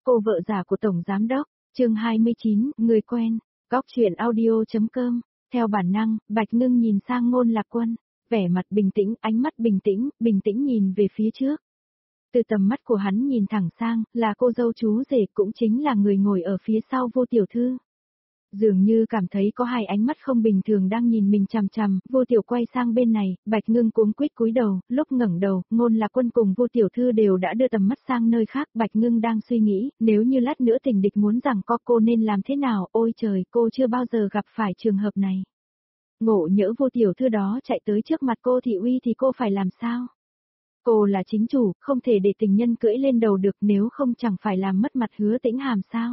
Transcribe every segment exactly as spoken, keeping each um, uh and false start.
cô vợ già của Tổng Giám Đốc, chương hai mươi chín, người quen, góc chuyện audio.com, theo bản năng, Bạch Ngưng nhìn sang Ngôn Lạc Quân, vẻ mặt bình tĩnh, ánh mắt bình tĩnh, bình tĩnh nhìn về phía trước. Từ tầm mắt của hắn nhìn thẳng sang, là cô dâu chú rể cũng chính là người ngồi ở phía sau Vô Tiểu Thư. Dường như cảm thấy có hai ánh mắt không bình thường đang nhìn mình chằm chằm, Vô Tiểu quay sang bên này, Bạch Ngưng cuống quýt cúi đầu, lúc ngẩng đầu, Ngôn Lạc Quân cùng Vô Tiểu Thư đều đã đưa tầm mắt sang nơi khác, Bạch Ngưng đang suy nghĩ, nếu như lát nữa tình địch muốn rằng có cô nên làm thế nào, ôi trời, cô chưa bao giờ gặp phải trường hợp này. Ngộ nhỡ Vô Tiểu Thư đó chạy tới trước mặt cô Thị Uy thì cô phải làm sao? Cô là chính chủ, không thể để tình nhân cưỡi lên đầu được, nếu không chẳng phải làm mất mặt Hứa Tĩnh Hàm sao?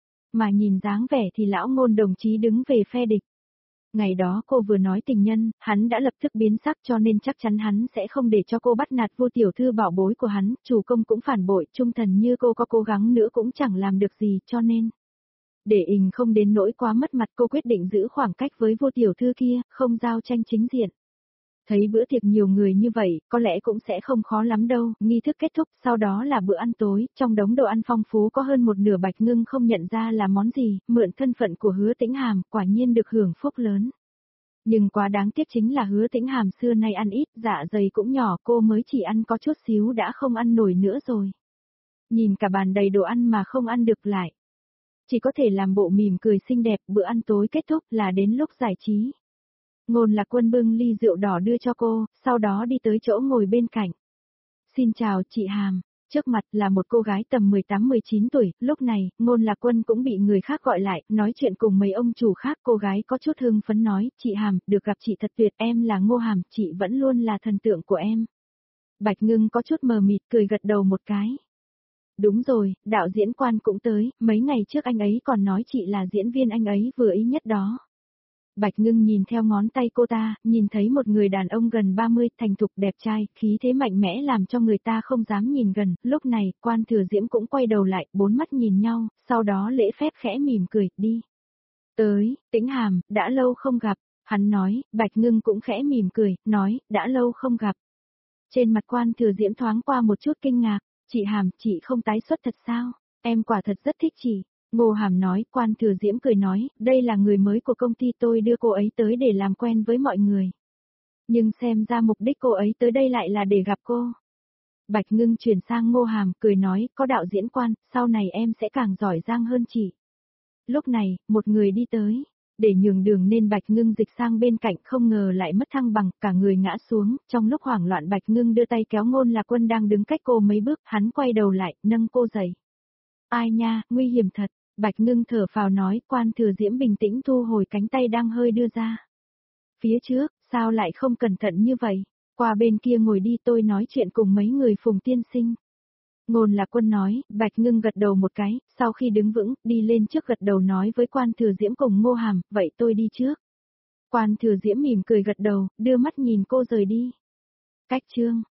Mà nhìn dáng vẻ thì lão Ngôn đồng chí đứng về phe địch. Ngày đó cô vừa nói tình nhân, hắn đã lập tức biến sắc cho nên chắc chắn hắn sẽ không để cho cô bắt nạt Vô Tiểu Thư bảo bối của hắn, chủ công cũng phản bội, trung thần như cô có cố gắng nữa cũng chẳng làm được gì, cho nên để ình không đến nỗi quá mất mặt, cô quyết định giữ khoảng cách với Vô Tiểu Thư kia, không giao tranh chính diện. Thấy bữa tiệc nhiều người như vậy, có lẽ cũng sẽ không khó lắm đâu, nghi thức kết thúc, sau đó là bữa ăn tối, trong đống đồ ăn phong phú có hơn một nửa Bạch Ngưng không nhận ra là món gì, mượn thân phận của Hứa Tĩnh Hàm, quả nhiên được hưởng phúc lớn. Nhưng quá đáng tiếc chính là Hứa Tĩnh Hàm xưa nay ăn ít, dạ dày cũng nhỏ, cô mới chỉ ăn có chút xíu đã không ăn nổi nữa rồi. Nhìn cả bàn đầy đồ ăn mà không ăn được lại. Chỉ có thể làm bộ mỉm cười xinh đẹp, bữa ăn tối kết thúc là đến lúc giải trí. Ngôn Lạc Quân bưng ly rượu đỏ đưa cho cô, sau đó đi tới chỗ ngồi bên cạnh. Xin chào chị Hàm, trước mặt là một cô gái tầm mười tám mười chín tuổi, lúc này, Ngôn Lạc Quân cũng bị người khác gọi lại, nói chuyện cùng mấy ông chủ khác, cô gái có chút hưng phấn nói, chị Hàm, được gặp chị thật tuyệt, em là Ngô Hàm, chị vẫn luôn là thần tượng của em. Bạch Ngưng có chút mờ mịt cười gật đầu một cái. Đúng rồi, đạo diễn quan cũng tới, mấy ngày trước anh ấy còn nói chị là diễn viên anh ấy vừa ý nhất đó. Bạch Ngưng nhìn theo ngón tay cô ta, nhìn thấy một người đàn ông gần ba mươi, thành thục đẹp trai, khí thế mạnh mẽ làm cho người ta không dám nhìn gần, lúc này, Quan Thừa Diễm cũng quay đầu lại, bốn mắt nhìn nhau, sau đó lễ phép khẽ mỉm cười, đi. Tới, Tĩnh Hàm, đã lâu không gặp, hắn nói, Bạch Ngưng cũng khẽ mỉm cười, nói, đã lâu không gặp. Trên mặt Quan Thừa Diễm thoáng qua một chút kinh ngạc, chị Hàm, chị không tái xuất thật sao, em quả thật rất thích chị. Ngô Hàm nói, Quan Thừa Diễm cười nói, đây là người mới của công ty tôi đưa cô ấy tới để làm quen với mọi người. Nhưng xem ra mục đích cô ấy tới đây lại là để gặp cô. Bạch Ngưng chuyển sang Ngô Hàm, cười nói, có đạo diễn Quan, sau này em sẽ càng giỏi giang hơn chị. Lúc này, một người đi tới, để nhường đường nên Bạch Ngưng dịch sang bên cạnh, không ngờ lại mất thăng bằng, cả người ngã xuống, trong lúc hoảng loạn Bạch Ngưng đưa tay kéo Ngôn Lạc Quân đang đứng cách cô mấy bước, hắn quay đầu lại, nâng cô dậy. Ai nha, nguy hiểm thật. Bạch Ngưng thở phào nói, Quan Thừa Diễm bình tĩnh thu hồi cánh tay đang hơi đưa ra. Phía trước, sao lại không cẩn thận như vậy? Qua bên kia ngồi đi, tôi nói chuyện cùng mấy người Phùng tiên sinh. Ngôn Lạc Quân nói, Bạch Ngưng gật đầu một cái, sau khi đứng vững, đi lên trước gật đầu nói với Quan Thừa Diễm cùng Ngô Hàm, vậy tôi đi trước. Quan Thừa Diễm mỉm cười gật đầu, đưa mắt nhìn cô rời đi. Cách chương.